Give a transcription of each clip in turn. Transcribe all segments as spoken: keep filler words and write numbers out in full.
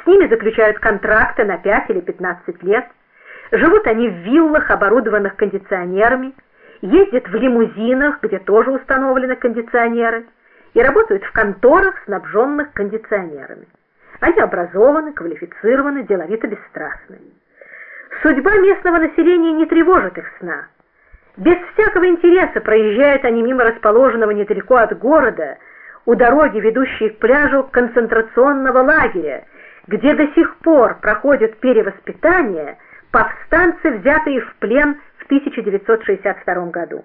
ними заключают контракты на пять или пятнадцать лет. Живут они в виллах, оборудованных кондиционерами, ездят в лимузинах, где тоже установлены кондиционеры, и работают в конторах, снабженных кондиционерами. Они образованы, квалифицированы, деловито бесстрастны. Судьба местного населения не тревожит их сна. Без всякого интереса проезжают они мимо расположенного недалеко от города, у дороги, ведущей к пляжу концентрационного лагеря, где до сих пор проходит перевоспитание повстанцы, взятые в плен в тысяча девятьсот шестьдесят втором году.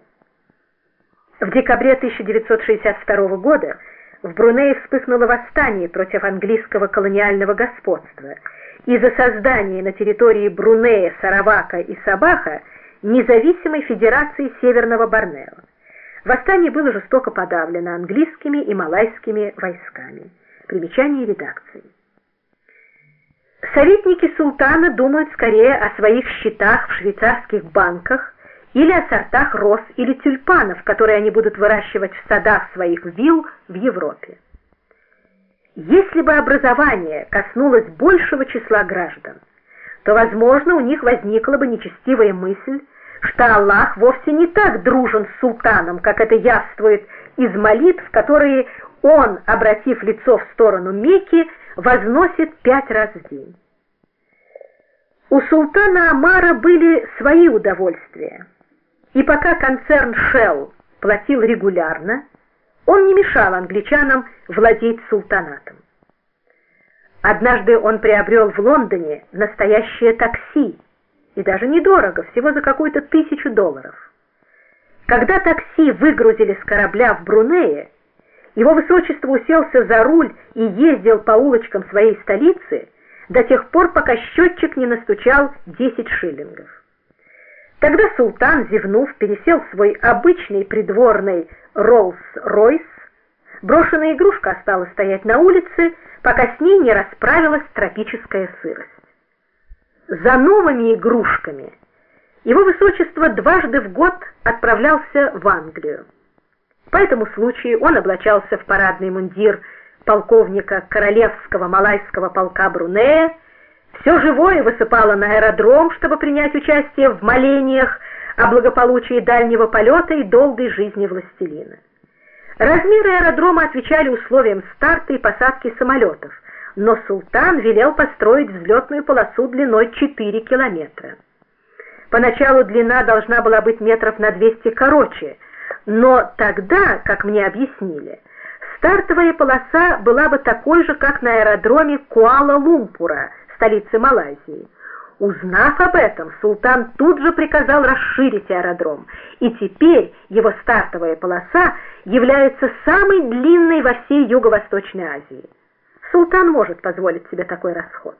В декабре тысяча девятьсот шестьдесят второго года в Брунее вспыхнуло восстание против английского колониального господства и за создание на территории Брунея, Саравака и Сабаха независимой федерации Северного Борнео. Восстание было жестоко подавлено английскими и малайскими войсками. Примечание редакции. Советники султана думают скорее о своих счетах в швейцарских банках или о сортах роз или тюльпанов, которые они будут выращивать в садах своих вилл в Европе. Если бы образование коснулось большего числа граждан, то, возможно, у них возникла бы нечестивая мысль, что Аллах вовсе не так дружен с султаном, как это явствует из молитв, которые он, обратив лицо в сторону Мекки, возносит пять раз в день. У султана Омара были свои удовольствия, и пока концерн Shell платил регулярно, он не мешал англичанам владеть султанатом. Однажды он приобрел в Лондоне настоящее такси, и даже недорого, всего за какую-то тысячу долларов. Когда такси выгрузили с корабля в Брунее, его высочество уселся за руль и ездил по улочкам своей столицы до тех пор, пока счетчик не настучал десять шиллингов. Тогда султан, зевнув, пересел в свой обычный придворный Роллс-Ройс. Брошенная игрушка осталась стоять на улице, пока с ней не расправилась тропическая сырость. За новыми игрушками его высочество дважды в год отправлялся в Англию. По этому случаю он облачался в парадный мундир полковника Королевского малайского полка Брунея, все живое высыпало на аэродром, чтобы принять участие в молениях о благополучии дальнего полета и долгой жизни властелина. Размеры аэродрома отвечали условиям старта и посадки самолетов, но султан велел построить взлетную полосу длиной четыре километра. Поначалу длина должна была быть метров на двести короче, но тогда, как мне объяснили, стартовая полоса была бы такой же, как на аэродроме Куала-Лумпура, столицы Малайзии. Узнав об этом, султан тут же приказал расширить аэродром, и теперь его стартовая полоса является самой длинной во всей Юго-Восточной Азии. Султан может позволить себе такой расход.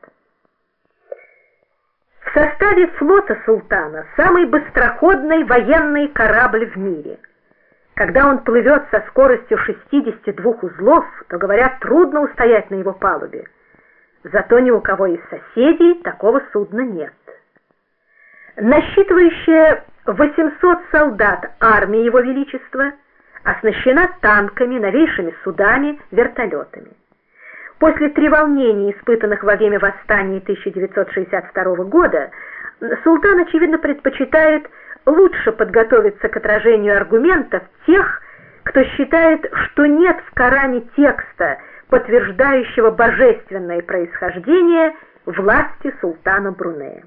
В составе флота султана самый быстроходный военный корабль в мире. Когда он плывет со скоростью шестидесяти двух узлов, то, говорят, трудно устоять на его палубе. Зато ни у кого из соседей такого судна нет. Насчитывающая восемьсот солдат армия Его Величества оснащена танками, новейшими судами, вертолетами. После треволнений, испытанных во время восстания тысяча девятьсот шестьдесят второго года, султан, очевидно, предпочитает лучше подготовиться к отражению аргументов тех, кто считает, что нет в Коране текста, подтверждающего божественное происхождение власти султана Брунея.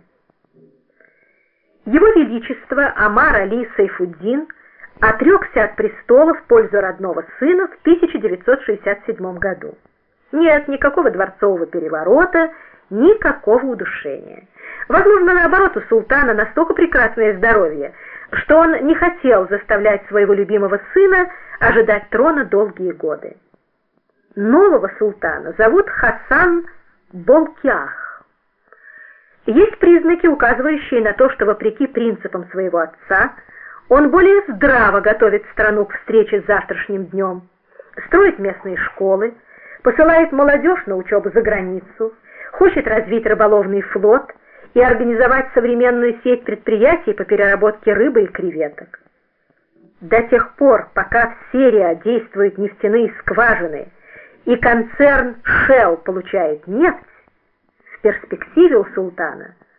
Его Величество Омар Али Сайфуддин отрекся от престола в пользу родного сына в тысяча девятьсот шестьдесят седьмом году. Нет никакого дворцового переворота, никакого удушения. Возможно, наоборот, у султана настолько прекрасное здоровье, что он не хотел заставлять своего любимого сына ожидать трона долгие годы. Нового султана зовут Хасан Болкиах. Есть признаки, указывающие на то, что, вопреки принципам своего отца, он более здраво готовит страну к встрече с завтрашним днем, строит местные школы, посылает молодежь на учебу за границу, хочет развить рыболовный флот и организовать современную сеть предприятий по переработке рыбы и креветок. До тех пор, пока в Сирии действуют нефтяные скважины и концерн Shell получает нефть, В перспективе у султана